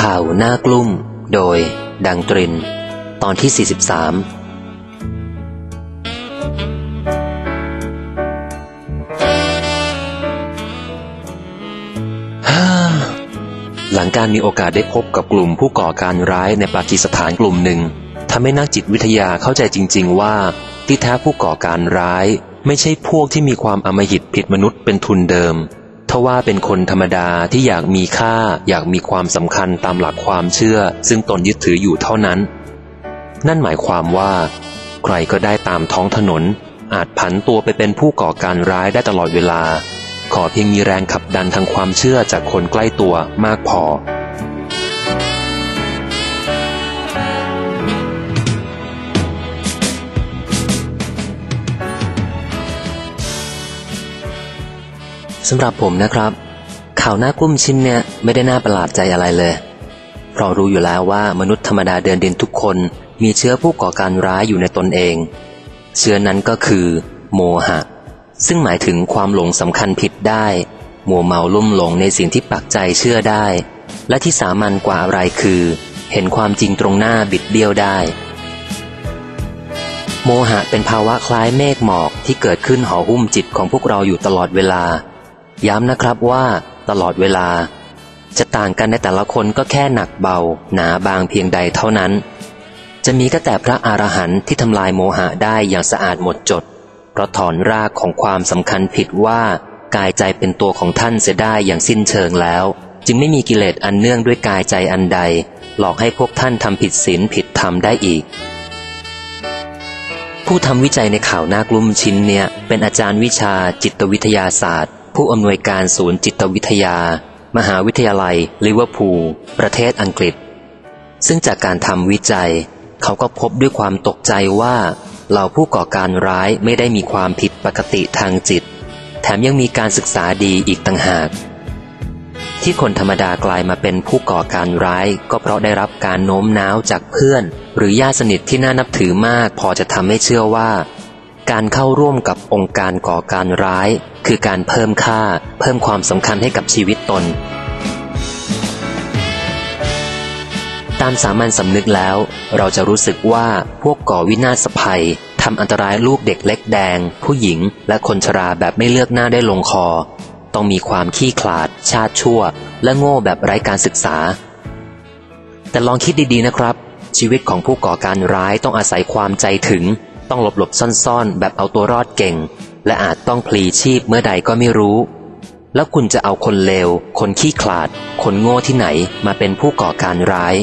ข่าวหน้ากลุ้มโดยดังตรินตอนที่43หลังการมีโอกาสได้พบกับกลุ่มผู้ก่อการร้ายในปากีสถานกลุ่มหนึ่งทำให้นักจิตวิทยาเข้าใจจริงๆว่าที่แท้ผู้ก่อการร้ายไม่ใช่พวกที่มีความอำมหิตผิดมนุษย์เป็นทุนเดิมทว่าเป็นคนธรรมดาที่อยากมีค่าอยากมีความสำคัญตามหลักความเชื่อซึ่งตนยึดถืออยู่เท่านั้นนั่นหมายความว่าใครก็ได้ตามท้องถนนอาจผันตัวไปเป็นผู้ก่อการร้ายได้ตลอดเวลาขอเพียงมีแรงขับดันทางความเชื่อจากคนใกล้ตัวมากพอสำหรับผมนะครับข่าวหน้ากลุ้มชิ้นเนี่ยไม่ได้น่าประหลาดใจอะไรเลยเพราะรู้อยู่แล้วว่ามนุษย์ธรรมดาเดินดินทุกคนมีเชื้อผู้ก่อการร้ายอยู่ในตนเองเชื้อนั้นก็คือโมหะซึ่งหมายถึงความหลงสำคัญผิดได้มัวเมาลุ่มหลงในสิ่งที่ปักใจเชื่อได้และที่สามัญกว่าอะไรคือเห็นความจริงตรงหน้าบิดเบี้ยวได้โมหะเป็นภาวะคล้ายเมฆหมอกที่เกิดขึ้นห่อหุ้มจิตของพวกเราอยู่ตลอดเวลาย้ำนะครับว่าตลอดเวลาจะต่างกันในแต่ละคนก็แค่หนักเบาหนาบางเพียงใดเท่านั้นจะมีก็แต่พระอรหันต์ที่ทำลายโมหะได้อย่างสะอาดหมดจดเพราะถอนรากของความสำคัญผิดว่ากายใจเป็นตัวของท่านเสียได้อย่างสิ้นเชิงแล้วจึงไม่มีกิเลสอันเนื่องด้วยกายใจอันใดหลอกให้พวกท่านทำผิดศีลผิดธรรมได้อีกผู้ทำวิจัยในข่าวหน้ากลุ้มชิ้นเนี่ยเป็นอาจารย์วิชาจิตวิทยาศาสตร์ผู้อำนวยการศูนย์จิตวิทยามหาวิทยาลัยลิเวอร์พูลประเทศอังกฤษซึ่งจากการทำวิจัยเขาก็พบด้วยความตกใจว่าเหล่าผู้ก่อการร้ายไม่ได้มีความผิดปกติทางจิตแถมยังมีการศึกษาดีอีกต่างหากที่คนธรรมดากลายมาเป็นผู้ก่อการร้ายก็เพราะได้รับการโน้มน้าวจากเพื่อนหรือญาติสนิทที่น่านับถือมากพอจะทำให้เชื่อว่าการเข้าร่วมกับองค์การก่อการร้ายคือการเพิ่มค่าเพิ่มความสำคัญให้กับชีวิตตนตามสามัญสำนึกแล้วเราจะรู้สึกว่าพวกก่อวินาศภัยทำอันตรายลูกเด็กเล็กแดงผู้หญิงและคนชราแบบไม่เลือกหน้าได้ลงคอต้องมีความขี้ขลาดชาติชั่วและโง่แบบไร้การศึกษาแต่ลองคิดดีๆนะครับชีวิตของผู้ก่อการร้ายต้องอาศัยความใจถึงต้องหลบซ่อนๆแบบเอาตัวรอดเก่งและอาจต้องพลีชีพเมื่อใดก็ไม่รู้แล้วคุณจะเอาคนเลวคนขี้ขลาดคนโง่ที่ไหนมาเป็นผู้ก่อการร้าย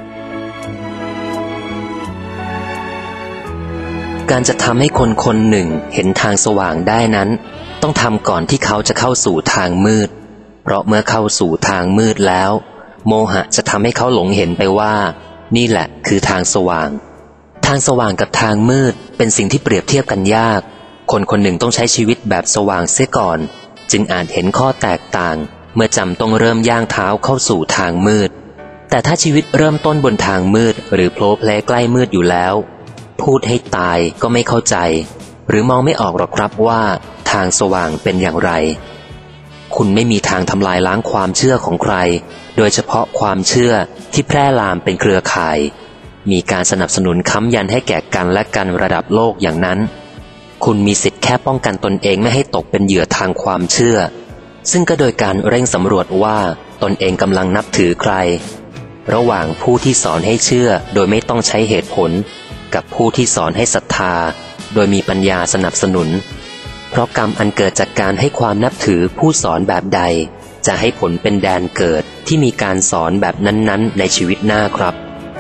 การจะทำให้คนคนหนึ่งเห็นทางสว่างได้นั้นต้องทำก่อนที่เขาจะเข้าสู่ทางมืดเพราะเมื่อเข้าสู่ทางมืดแล้วโมหะจะทำให้เขาหลงเห็นไปว่านี่แหละคือทางสว่างทางสว่างกับทางมืดเป็นสิ่งที่เปรียบเทียบกันยากคนคนหนึ่งต้องใช้ชีวิตแบบสว่างเสียก่อนจึงอาจเห็นข้อแตกต่างเมื่อจำต้องเริ่มย่างเท้าเข้าสู่ทางมืดแต่ถ้าชีวิตเริ่มต้นบนทางมืดหรือโผล่เพลใกล้มืดอยู่แล้วพูดให้ตายก็ไม่เข้าใจหรือมองไม่ออกหรอกครับว่าทางสว่างเป็นอย่างไรคุณไม่มีทางทำลายล้างความเชื่อของใครโดยเฉพาะความเชื่อที่แพร่ลามเป็นเครือข่ายมีการสนับสนุนค้ำยันให้แก่กันและกันระดับโลกอย่างนั้นคุณมีสิทธิ์แค่ป้องกันตนเองไม่ให้ตกเป็นเหยื่อทางความเชื่อซึ่งก็โดยการเร่งสำรวจว่าตนเองกำลังนับถือใครระหว่างผู้ที่สอนให้เชื่อโดยไม่ต้องใช้เหตุผลกับผู้ที่สอนให้ศรัทธาโดยมีปัญญาสนับสนุนเพราะกรรมอันเกิดจากการให้ความนับถือผู้สอนแบบใดจะให้ผลเป็นแดนเกิดที่มีการสอนแบบนั้นๆในชีวิตหน้าครับ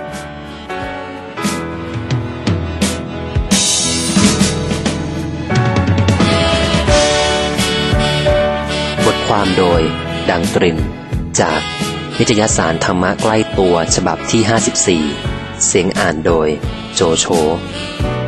บทความโดยดังตรินจากนิตยสารธรรมะใกล้ตัวฉบับที่54เสียงอ่านโดยโจโฉ